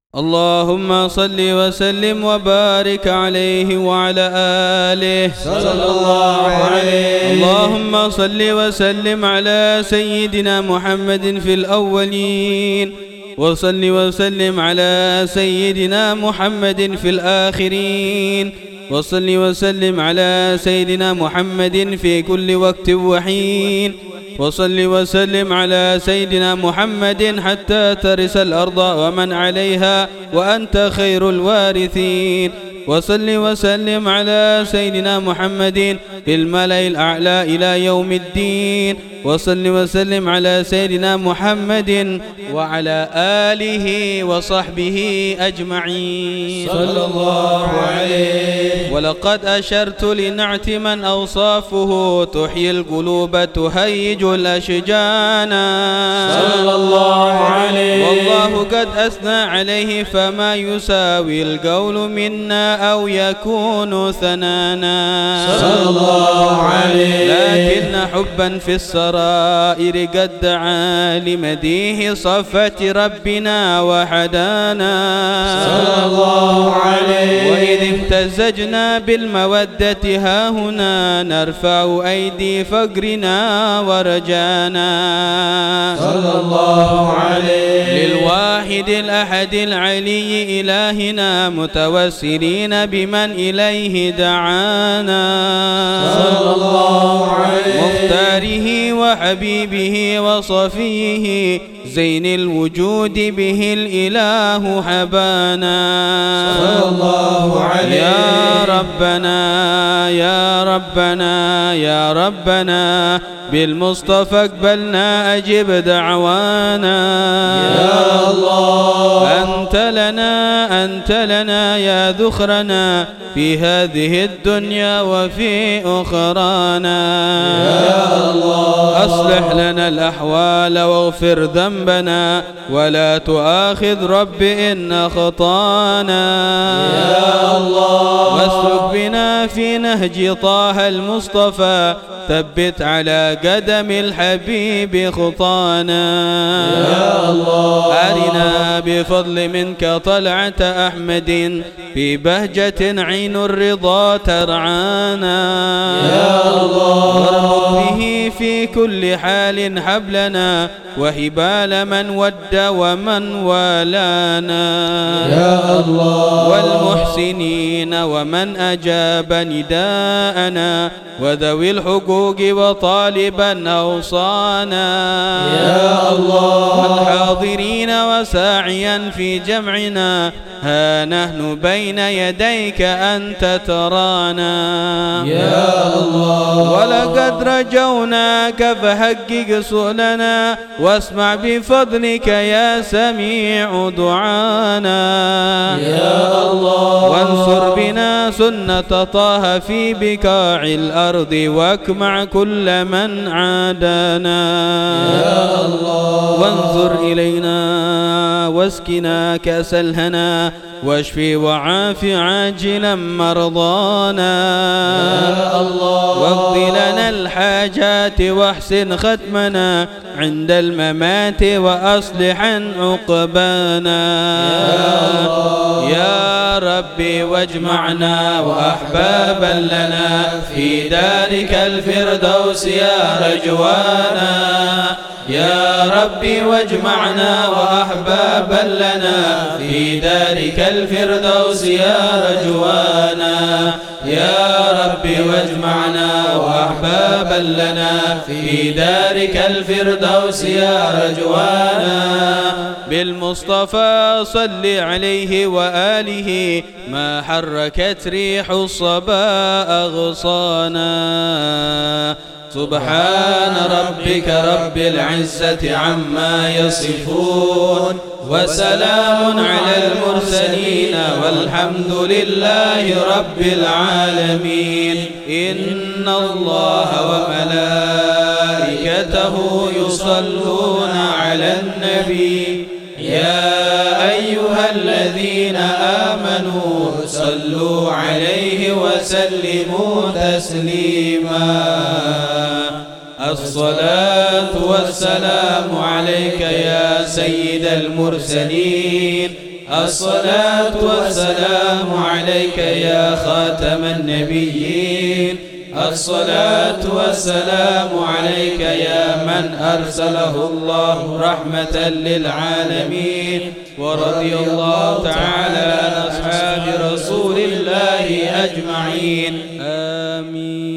اللهم صل وسلم وبارك عليه وعلى آله صلى الله عليه. اللهم صل وسلم على سيدنا محمد في الأولين، وصل وسلم على سيدنا محمد في الآخرين، وصل وسلم على سيدنا محمد في كل وقت وحين، وصل وسلم على سيدنا محمد حتى ترث الأرض ومن عليها وأنت خير الوارثين، وصل وسلم على سيدنا محمد في الملأ الأعلى إلى يوم الدين، وصل وسلم على سيدنا محمد وعلى آله وصحبه أجمعين صلى الله عليه. ولقد أشرت لنعت من أوصافه تحيي القلوب تهيج الأشجان صلى الله عليه. والله قد أثنى عليه فما يساوي القول منا أو يكون ثنانا صلى الله عليه. لكن حبا في السرائر قد دعا لمديه صفة ربنا وحدانا صلى الله عليه. وإذ امتزجنا بالمودة هاهنا نرفع أيدي فقرنا ورجانا صلى الله عليه. للواحد الأحد العلي إلهنا متوسلين بمن إليه دعانا صلى الله عليه. مختاره وحبيبه وصفيه زين الوجود به الإله حبانا صلى الله عليه. يا ربنا يا ربنا يا ربنا بالمصطفى اقبلنا أجب دعوانا يا الله. أنت لنا يا ذخرنا في هذه الدنيا وفي أخرانا يا الله. أصلح لنا الأحوال واغفر ذنبنا ولا تؤاخذ رب إن أخطانا يا الله. واسلك بنا في نهج طه المصطفى ثبت على قدم الحبيب خطانا يا الله. أرنا بفضل منك طلعة أحمد في بهجة عين الرضا ترعانا يا الله. واربط به في كل حال حبلنا وحبال من ود ومن والانا يا الله. والمحسنين ومن أجاب نداءنا وذوي الحقوق وطالبا أوصانا يا الله. والحاضرين وساعيا في جمعنا ها نحن بين يديك أنت ترانا يا الله. ولقد رجوناك فحقق سؤلنا واسمع بفضلك يا سميع دعانا يا الله. وانصر بنا سنة طه في بقاع الأرض واكمع كل من عادانا يا الله. وانظر إلينا واسكنا كأس الهنا واشفي وعاف عاجلا مرضانا يا الله. واقض لنا الحاجات واحسن ختمنا عند الممات وأصلحا عقبانا يا ربي واجمعنا وأحبابا لنا في دارك الفردوس يا رجوانا يا ربي واجمعنا وأحبابا لنا في دارك الفردوس يا رجوانا يا ربي واجمعنا وأحبابا لنا في دارك الفردوس يا رجوانا بالمصطفى صل عليه وآله ما حركت ريح الصبا أغصانا سبحان ربك رب العزة عما يصفون وسلام على المرسلين والحمد لله رب العالمين. إن الله وملائكته يصلون على النبي يا أيها الذين آمنوا صلوا عليه وسلموا تسليما. الصلاة والسلام عليك يا سيد المرسلين الصلاة والسلام عليك يا خاتم النبيين. الصلاة والسلام عليك يا من أرسله الله رحمة للعالمين. ورضي الله تعالى عن أصحاب رسول الله أجمعين. آمين.